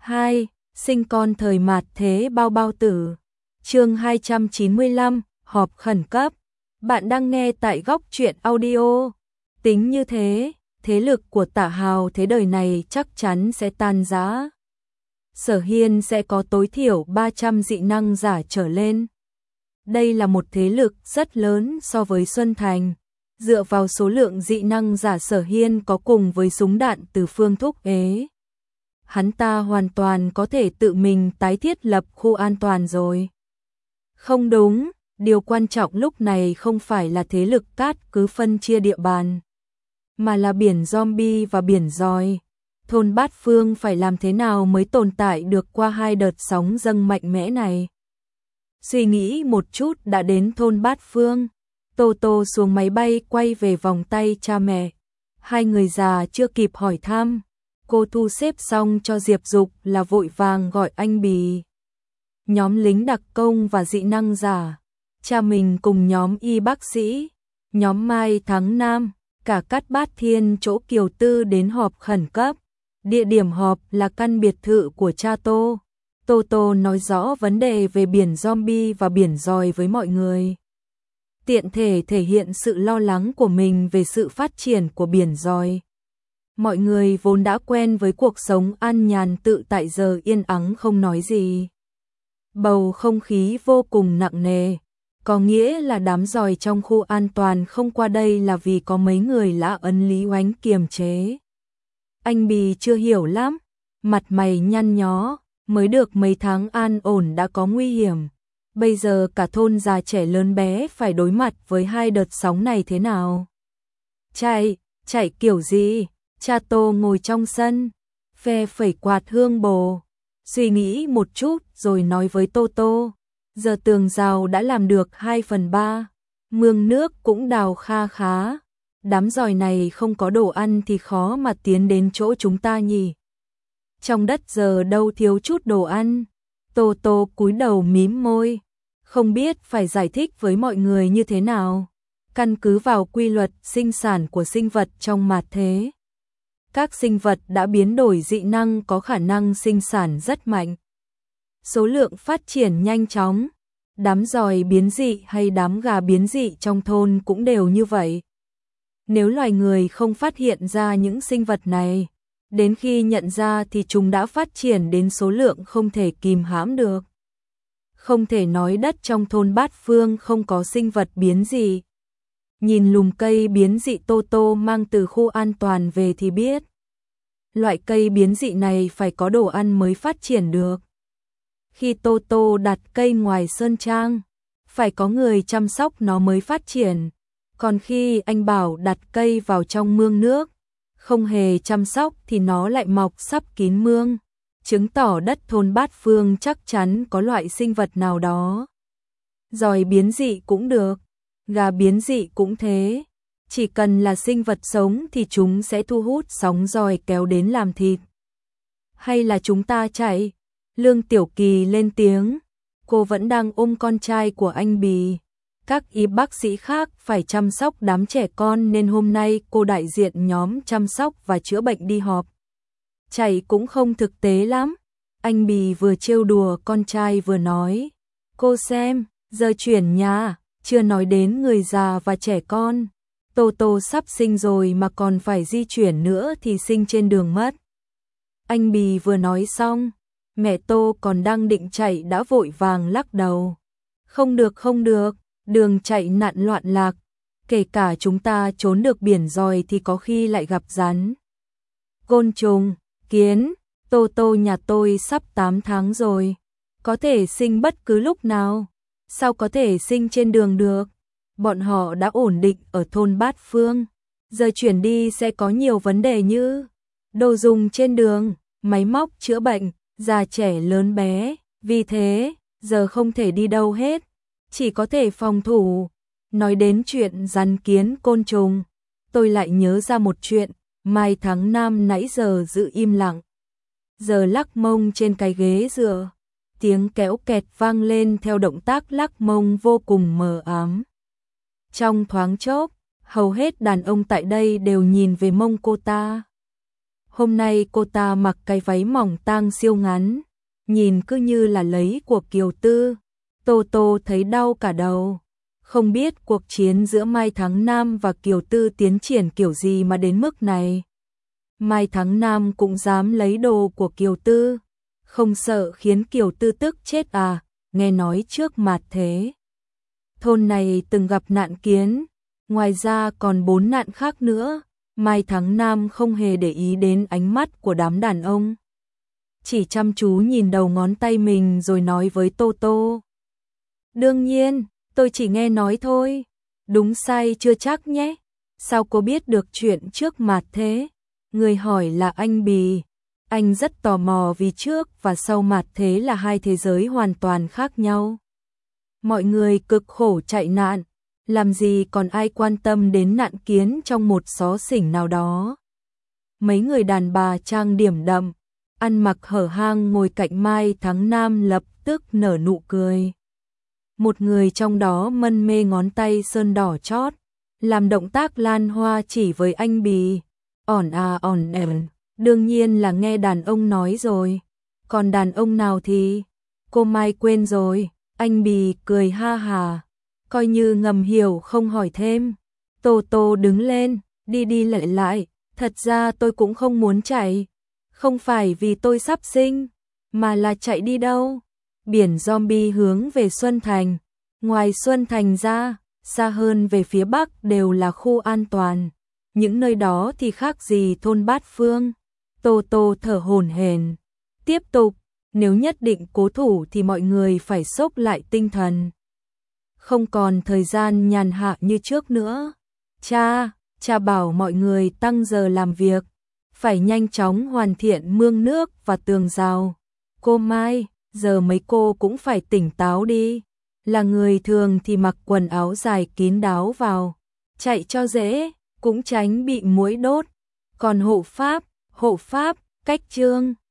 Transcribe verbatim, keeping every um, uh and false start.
hai. Sinh con thời mạt thế bao bao tử. Chương hai trăm chín mươi lăm, họp khẩn cấp. Bạn đang nghe tại Góc Truyện Audio. Tính như thế, thế lực của Tạ Hào thế đời này chắc chắn sẽ tan rã. Sở Hiên sẽ có tối thiểu ba trăm dị năng giả trở lên. Đây là một thế lực rất lớn so với Xuân Thành. Dựa vào số lượng dị năng giả Sở Hiên có cùng với súng đạn từ Phương Thúc Ế, hắn ta hoàn toàn có thể tự mình tái thiết lập khu an toàn rồi. Không đúng, điều quan trọng lúc này không phải là thế lực cát cứ phân chia địa bàn, mà là biển zombie và biển giòi. Thôn Bát Phương phải làm thế nào mới tồn tại được qua hai đợt sóng dâng mạnh mẽ này? Suy nghĩ một chút đã đến thôn Bát Phương. Tô Tô xuống máy bay quay về vòng tay cha mẹ. Hai người già chưa kịp hỏi thăm, cô thu xếp xong cho Diệp Dục là vội vàng gọi anh Bì. Nhóm lính đặc công và dị năng giả, cha mình cùng nhóm y bác sĩ, nhóm Mai Thắng Nam, cả Cát Bát Thiên chỗ Kiều Tư đến họp khẩn cấp. Địa điểm họp là căn biệt thự của cha Tô. Tô Tô nói rõ vấn đề về biển zombie và biển giòi với mọi người, tiện thể thể hiện sự lo lắng của mình về sự phát triển của biển giòi. Mọi người vốn đã quen với cuộc sống an nhàn tự tại giờ yên ắng không nói gì. Bầu không khí vô cùng nặng nề, có nghĩa là đám giòi trong khu an toàn không qua đây là vì có mấy người lã ấn Lý Oánh kiềm chế. Anh Bì chưa hiểu lắm, mặt mày nhăn nhó, mới được mấy tháng an ổn đã có nguy hiểm. Bây giờ cả thôn già trẻ lớn bé phải đối mặt với hai đợt sóng này thế nào? Chạy, chạy kiểu gì? Cha Tô ngồi trong sân, phe phẩy quạt hương bồ, suy nghĩ một chút rồi nói với Tô Tô, giờ tường rào đã làm được hai phần ba, mương nước cũng đào kha khá, đám giòi này không có đồ ăn thì khó mà tiến đến chỗ chúng ta nhỉ. Trong đất giờ đâu thiếu chút đồ ăn. Tô Tô cúi đầu mím môi, không biết phải giải thích với mọi người như thế nào. Căn cứ vào quy luật sinh sản của sinh vật trong mạt thế, các sinh vật đã biến đổi dị năng có khả năng sinh sản rất mạnh, số lượng phát triển nhanh chóng. Đám giòi biến dị hay đám gà biến dị trong thôn cũng đều như vậy. Nếu loài người không phát hiện ra những sinh vật này, đến khi nhận ra thì chúng đã phát triển đến số lượng không thể kìm hãm được. Không thể nói đất trong thôn Bát Phương không có sinh vật biến dị. Nhìn lùm cây biến dị Tô Tô mang từ khu an toàn về thì biết. Loại cây biến dị này phải có đồ ăn mới phát triển được. Khi Tô Tô đặt cây ngoài sơn trang, phải có người chăm sóc nó mới phát triển. Còn khi anh bảo đặt cây vào trong mương nước, không hề chăm sóc thì nó lại mọc sắp kín mương, chứng tỏ đất thôn Bát Phương chắc chắn có loại sinh vật nào đó. Giòi biến dị cũng được, gà biến dị cũng thế, chỉ cần là sinh vật sống thì chúng sẽ thu hút sóng giòi kéo đến làm thịt. Hay là chúng ta chạy? Lương Tiểu Kỳ lên tiếng, cô vẫn đang ôm con trai của anh Bì. Các y bác sĩ khác phải chăm sóc đám trẻ con nên hôm nay cô đại diện nhóm chăm sóc và chữa bệnh đi họp. Chạy cũng không thực tế lắm. Anh Bì vừa trêu đùa con trai vừa nói, cô xem, giờ chuyển nhà, chưa nói đến người già và trẻ con. Tô Tô sắp sinh rồi mà còn phải di chuyển nữa thì sinh trên đường mất. Anh Bì vừa nói xong, mẹ Tô còn đang định chạy đã vội vàng lắc đầu. Không được không được, đường chạy nạn loạn lạc, kể cả chúng ta trốn được biển giòi thì có khi lại gặp rắn, côn trùng, kiến. Tô Tô nhà tôi sắp tám tháng rồi, có thể sinh bất cứ lúc nào, sao có thể sinh trên đường được? Bọn họ đã ổn định ở thôn Bát Phương, giờ chuyển đi sẽ có nhiều vấn đề như đồ dùng trên đường, máy móc chữa bệnh, già trẻ lớn bé, vì thế giờ không thể đi đâu hết, chỉ có thể phòng thủ. Nói đến chuyện rắn kiến côn trùng, tôi lại nhớ ra một chuyện. Mai Thắng Nam nãy giờ giữ im lặng, giờ lắc mông trên cái ghế dựa, tiếng kéo kẹt vang lên theo động tác lắc mông vô cùng mờ ám. Trong thoáng chốc, hầu hết đàn ông tại đây đều nhìn về mông cô ta. Hôm nay cô ta mặc cái váy mỏng tang siêu ngắn, nhìn cứ như là lấy của Kiều Tư. Tô Tô thấy đau cả đầu. Không biết cuộc chiến giữa Mai Thắng Nam và Kiều Tư tiến triển kiểu gì mà đến mức này. Mai Thắng Nam cũng dám lấy đồ của Kiều Tư, không sợ khiến Kiều Tư tức chết à, nghe nói trước mặt thế. Thôn này từng gặp nạn kiến, ngoài ra còn bốn nạn khác nữa. Mai Thắng Nam không hề để ý đến ánh mắt của đám đàn ông, chỉ chăm chú nhìn đầu ngón tay mình rồi nói với Tô Tô. Đương nhiên, tôi chỉ nghe nói thôi, đúng sai chưa chắc nhé. Sao cô biết được chuyện trước mặt thế? Người hỏi là anh Bì. Anh rất tò mò vì trước và sau mặt thế là hai thế giới hoàn toàn khác nhau. Mọi người cực khổ chạy nạn, làm gì còn ai quan tâm đến nạn kiến trong một xó xỉnh nào đó. Mấy người đàn bà trang điểm đậm, ăn mặc hở hang ngồi cạnh Mai Thắng Nam lập tức nở nụ cười. Một người trong đó mân mê ngón tay sơn đỏ chót, làm động tác lan hoa chỉ với anh Bì. Ỏn à ỏn ẻn, đương nhiên là nghe đàn ông nói rồi. Còn đàn ông nào thì, cô Mai quên rồi. Anh Bì cười ha hà, coi như ngầm hiểu không hỏi thêm. Tô Tô đứng lên, đi đi lại lại, thật ra tôi cũng không muốn chạy. Không phải vì tôi sắp sinh, mà là chạy đi đâu. Biển zombie hướng về Xuân Thành, ngoài Xuân Thành ra, xa hơn về phía bắc đều là khu an toàn. Những nơi đó thì khác gì thôn Bát Phương. Tô Tô thở hổn hển, tiếp tục, nếu nhất định cố thủ thì mọi người phải xốc lại tinh thần. Không còn thời gian nhàn hạ như trước nữa. Cha, cha bảo mọi người tăng giờ làm việc, phải nhanh chóng hoàn thiện mương nước và tường rào. Cô Mai, giờ mấy cô cũng phải tỉnh táo đi. Là người thường thì mặc quần áo dài kín đáo vào, chạy cho dễ, cũng tránh bị muỗi đốt. Còn hộ pháp, hộ pháp, cách trương,